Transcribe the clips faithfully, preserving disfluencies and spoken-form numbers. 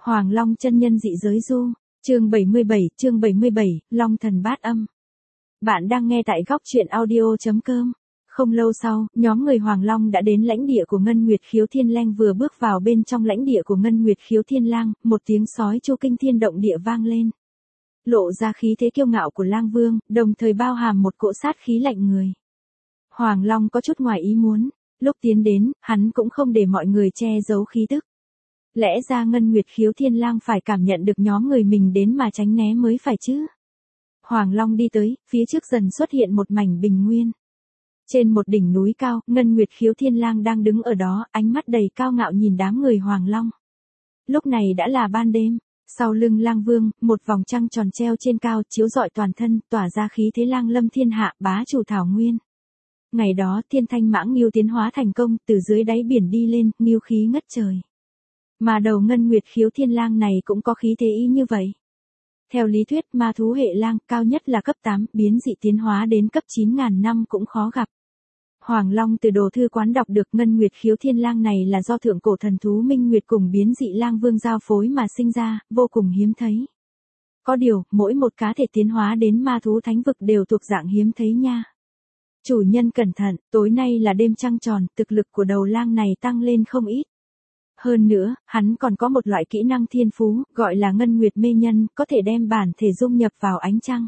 Hoàng Long chân nhân dị giới du, chương bảy mươi bảy, chương bảy mươi bảy, Long thần bát âm. Bạn đang nghe tại góc truyện audio.com. Không lâu sau, nhóm người Hoàng Long đã đến lãnh địa của Ngân Nguyệt Khiếu Thiên Lang. Vừa bước vào bên trong lãnh địa của Ngân Nguyệt Khiếu Thiên Lang, một tiếng sói chu kinh thiên động địa vang lên. Lộ ra khí thế kiêu ngạo của Lang Vương, đồng thời bao hàm một cỗ sát khí lạnh người. Hoàng Long có chút ngoài ý muốn, lúc tiến đến, hắn cũng không để mọi người che giấu khí tức. Lẽ ra Ngân Nguyệt Khiếu Thiên Lang phải cảm nhận được nhóm người mình đến mà tránh né mới phải chứ. Hoàng Long đi tới, phía trước dần xuất hiện một mảnh bình nguyên. Trên một đỉnh núi cao, Ngân Nguyệt Khiếu Thiên Lang đang đứng ở đó, ánh mắt đầy cao ngạo nhìn đám người Hoàng Long. Lúc này đã là ban đêm, sau lưng Lang Vương, một vòng trăng tròn treo trên cao chiếu rọi toàn thân, tỏa ra khí thế lang lâm thiên hạ, bá chủ thảo nguyên. Ngày đó Thiên Thanh Mãng Ngưu tiến hóa thành công, từ dưới đáy biển đi lên, ngưu khí ngất trời. Mà đầu Ngân Nguyệt Khiếu Thiên Lang này cũng có khí thế ý như vậy. Theo lý thuyết ma thú hệ lang cao nhất là cấp tám, biến dị tiến hóa đến cấp chín ngàn năm cũng khó gặp. Hoàng Long từ đồ thư quán đọc được Ngân Nguyệt Khiếu Thiên Lang này là do thượng cổ thần thú Minh Nguyệt cùng biến dị lang vương giao phối mà sinh ra, vô cùng hiếm thấy. Có điều, mỗi một cá thể tiến hóa đến ma thú thánh vực đều thuộc dạng hiếm thấy nha. Chủ nhân cẩn thận, tối nay là đêm trăng tròn, thực lực của đầu lang này tăng lên không ít. Hơn nữa, hắn còn có một loại kỹ năng thiên phú, gọi là Ngân Nguyệt mê nhân, có thể đem bản thể dung nhập vào ánh trăng.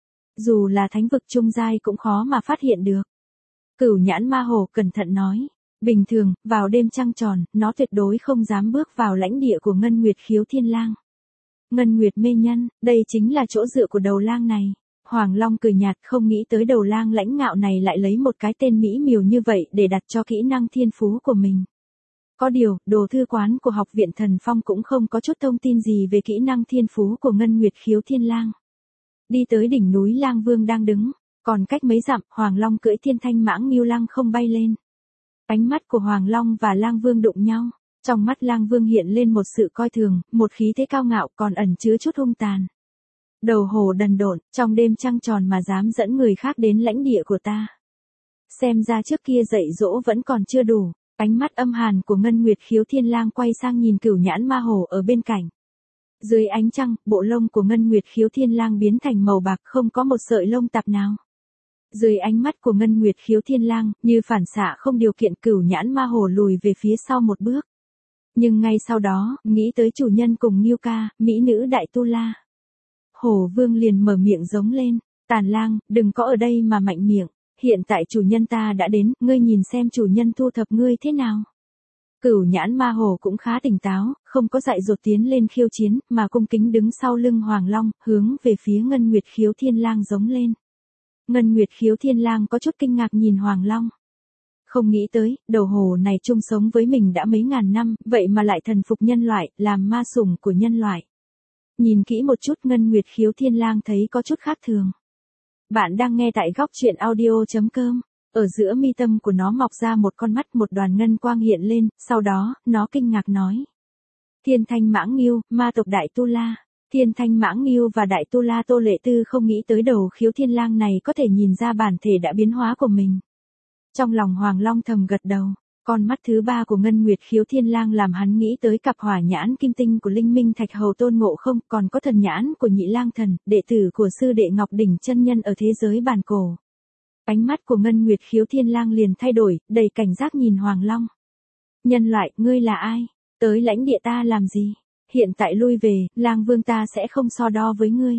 Dù là thánh vực trung giai cũng khó mà phát hiện được. Cửu nhãn ma hổ cẩn thận nói, bình thường, vào đêm trăng tròn, nó tuyệt đối không dám bước vào lãnh địa của Ngân Nguyệt Khiếu Thiên Lang. Ngân Nguyệt mê nhân, đây chính là chỗ dựa của đầu lang này. Hoàng Long cười nhạt, không nghĩ tới đầu lang lãnh ngạo này lại lấy một cái tên mỹ miều như vậy để đặt cho kỹ năng thiên phú của mình. Có điều, đồ thư quán của học viện Thần Phong cũng không có chút thông tin gì về kỹ năng thiên phú của Ngân Nguyệt Khiếu Thiên Lang. Đi tới đỉnh núi Lang Vương đang đứng, còn cách mấy dặm, Hoàng Long cưỡi Thiên Thanh Mãng Ngưu Lang không bay lên. Ánh mắt của Hoàng Long và Lang Vương đụng nhau, trong mắt Lang Vương hiện lên một sự coi thường, một khí thế cao ngạo còn ẩn chứa chút hung tàn. Đầu hổ đần độn, trong đêm trăng tròn mà dám dẫn người khác đến lãnh địa của ta. Xem ra trước kia dạy dỗ vẫn còn chưa đủ. Ánh mắt âm hàn của Ngân Nguyệt Khiếu Thiên Lang quay sang nhìn cửu nhãn ma hổ ở bên cạnh. Dưới ánh trăng, bộ lông của Ngân Nguyệt Khiếu Thiên Lang biến thành màu bạc, không có một sợi lông tạp nào. Dưới ánh mắt của Ngân Nguyệt Khiếu Thiên Lang, như phản xạ không điều kiện, cửu nhãn ma hổ lùi về phía sau một bước. Nhưng ngay sau đó, nghĩ tới chủ nhân cùng Ngưu ca, mỹ nữ Đại Tu La. Hổ Vương liền mở miệng giống lên, Tàn Lang, đừng có ở đây mà mạnh miệng. Hiện tại chủ nhân ta đã đến, ngươi nhìn xem chủ nhân thu thập ngươi thế nào. Cửu nhãn ma hổ cũng khá tỉnh táo, không có dại dột tiến lên khiêu chiến, mà cung kính đứng sau lưng Hoàng Long, hướng về phía Ngân Nguyệt Khiếu Thiên Lang giống lên. Ngân Nguyệt Khiếu Thiên Lang có chút kinh ngạc nhìn Hoàng Long. Không nghĩ tới, đầu hổ này chung sống với mình đã mấy ngàn năm, vậy mà lại thần phục nhân loại, làm ma sủng của nhân loại. Nhìn kỹ một chút Ngân Nguyệt Khiếu Thiên Lang thấy có chút khác thường. Bạn đang nghe tại góc truyện audio.com. Ở giữa mi tâm của nó mọc ra một con mắt, một đoàn ngân quang hiện lên, sau đó, nó kinh ngạc nói. Thiên Thanh Mãng Ngưu, ma tộc Đại Tu La. Thiên Thanh Mãng Ngưu và Đại Tu La Tô Lệ Tư không nghĩ tới đầu Khiếu Thiên Lang này có thể nhìn ra bản thể đã biến hóa của mình. Trong lòng Hoàng Long thầm gật đầu. Con mắt thứ ba của Ngân Nguyệt Khiếu Thiên Lang làm hắn nghĩ tới cặp hỏa nhãn kim tinh của Linh Minh Thạch Hầu Tôn Ngộ Không, còn có thần nhãn của Nhị Lang Thần, đệ tử của sư đệ Ngọc Đỉnh chân nhân ở thế giới bản cổ. Ánh mắt của Ngân Nguyệt Khiếu Thiên Lang liền thay đổi, đầy cảnh giác nhìn Hoàng Long. Nhân loại, ngươi là ai? Tới lãnh địa ta làm gì? Hiện tại lui về, Lang Vương ta sẽ không so đo với ngươi.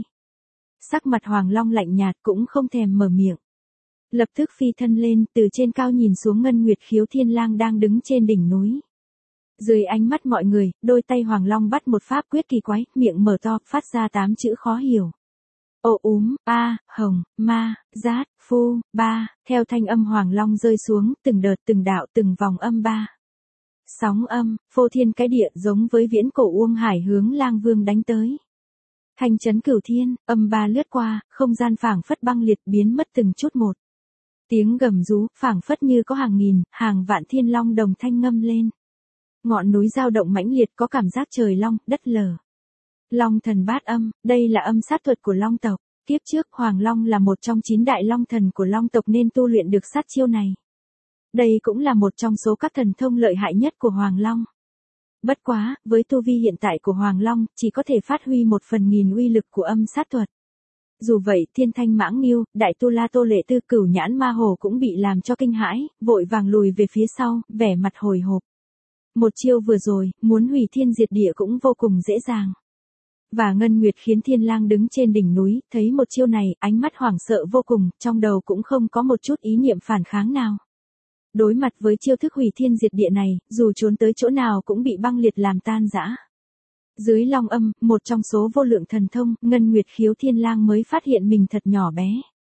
Sắc mặt Hoàng Long lạnh nhạt cũng không thèm mở miệng. Lập tức phi thân lên, từ trên cao nhìn xuống Ngân Nguyệt Khiếu Thiên Lang đang đứng trên đỉnh núi. Dưới ánh mắt mọi người, đôi tay Hoàng Long bắt một pháp quyết kỳ quái, miệng mở to, phát ra tám chữ khó hiểu. Ô úm, a, hồng, ma, giát, phu, ba, theo thanh âm Hoàng Long rơi xuống, từng đợt từng đạo từng vòng âm ba. Sóng âm, phô thiên cái địa giống với viễn cổ Uông Hải hướng Lang Vương đánh tới. Thanh chấn cửu thiên, âm ba lướt qua, không gian phảng phất băng liệt biến mất từng chút một. Tiếng gầm rú, phảng phất như có hàng nghìn, hàng vạn thiên long đồng thanh ngâm lên. Ngọn núi dao động mãnh liệt có cảm giác trời long, đất lở. Long thần bát âm, đây là âm sát thuật của long tộc. Kiếp trước Hoàng Long là một trong chín đại long thần của long tộc nên tu luyện được sát chiêu này. Đây cũng là một trong số các thần thông lợi hại nhất của Hoàng Long. Bất quá, với tu vi hiện tại của Hoàng Long, chỉ có thể phát huy một phần nghìn uy lực của âm sát thuật. Dù vậy, Thiên Thanh Mãng Nghiêu, Đại Tu La Tô Lệ Tư, Cửu Nhãn Ma Hổ cũng bị làm cho kinh hãi, vội vàng lùi về phía sau, vẻ mặt hồi hộp. Một chiêu vừa rồi, muốn hủy thiên diệt địa cũng vô cùng dễ dàng. Và Ngân Nguyệt khiến Thiên Lang đứng trên đỉnh núi, thấy một chiêu này, ánh mắt hoảng sợ vô cùng, trong đầu cũng không có một chút ý niệm phản kháng nào. Đối mặt với chiêu thức hủy thiên diệt địa này, dù trốn tới chỗ nào cũng bị băng liệt làm tan rã. Dưới long âm, một trong số vô lượng thần thông, Ngân Nguyệt khiếu Thiên Lang mới phát hiện mình thật nhỏ bé.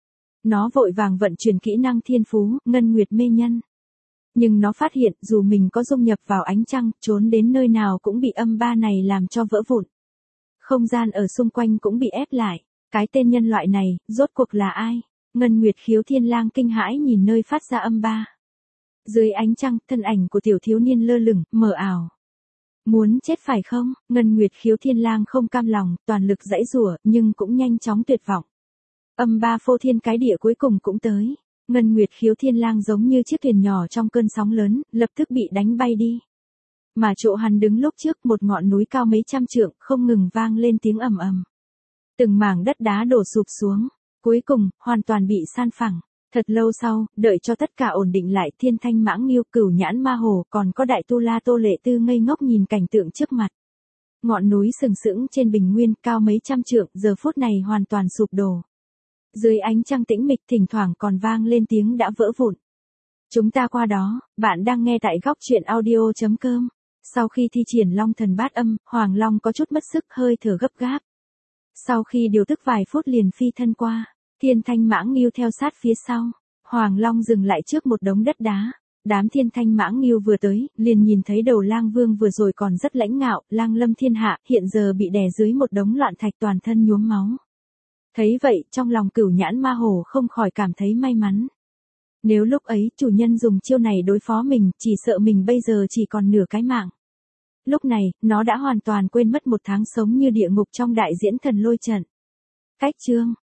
Nó vội vàng vận chuyển kỹ năng thiên phú, Ngân Nguyệt mê nhân. Nhưng nó phát hiện, dù mình có dung nhập vào ánh trăng, trốn đến nơi nào cũng bị âm ba này làm cho vỡ vụn. Không gian ở xung quanh cũng bị ép lại. Cái tên nhân loại này, rốt cuộc là ai? Ngân Nguyệt khiếu Thiên Lang kinh hãi nhìn nơi phát ra âm ba. Dưới ánh trăng, thân ảnh của tiểu thiếu niên lơ lửng, mờ ảo. Muốn chết phải không? Ngân Nguyệt khiếu Thiên Lang không cam lòng, toàn lực giãy giụa, nhưng cũng nhanh chóng tuyệt vọng. Âm ba phô thiên cái địa cuối cùng cũng tới. Ngân Nguyệt khiếu Thiên Lang giống như chiếc thuyền nhỏ trong cơn sóng lớn, lập tức bị đánh bay đi. Mà chỗ hắn đứng lúc trước, một ngọn núi cao mấy trăm trượng, không ngừng vang lên tiếng ầm ầm. Từng mảng đất đá đổ sụp xuống, cuối cùng, hoàn toàn bị san phẳng. Thật lâu sau, đợi cho tất cả ổn định lại, Thiên Thanh Mãng Nghiêu, Cửu Nhãn Ma Hổ, còn có Đại Tu La Tô Lệ Tư ngây ngốc nhìn cảnh tượng trước mặt. Ngọn núi sừng sững trên bình nguyên, cao mấy trăm trượng, giờ phút này hoàn toàn sụp đổ. Dưới ánh trăng tĩnh mịch, thỉnh thoảng còn vang lên tiếng đã vỡ vụn. Chúng ta qua đó, bạn đang nghe tại góc truyện audio chấm com. Sau khi thi triển Long Thần Bát Âm, Hoàng Long có chút mất sức, hơi thở gấp gáp. Sau khi điều tức vài phút liền phi thân qua, Thiên Thanh Mãng Nghiêu theo sát phía sau. Hoàng Long dừng lại trước một đống đất đá. Đám Thiên Thanh Mãng Nghiêu vừa tới, liền nhìn thấy đầu Lang Vương vừa rồi còn rất lãnh ngạo, Lang Lâm thiên hạ, hiện giờ bị đè dưới một đống loạn thạch, toàn thân nhuốm máu. Thấy vậy, trong lòng Cửu Nhãn Ma Hổ không khỏi cảm thấy may mắn. Nếu lúc ấy chủ nhân dùng chiêu này đối phó mình, chỉ sợ mình bây giờ chỉ còn nửa cái mạng. Lúc này, nó đã hoàn toàn quên mất một tháng sống như địa ngục trong đại diễn thần lôi trận. Cách chương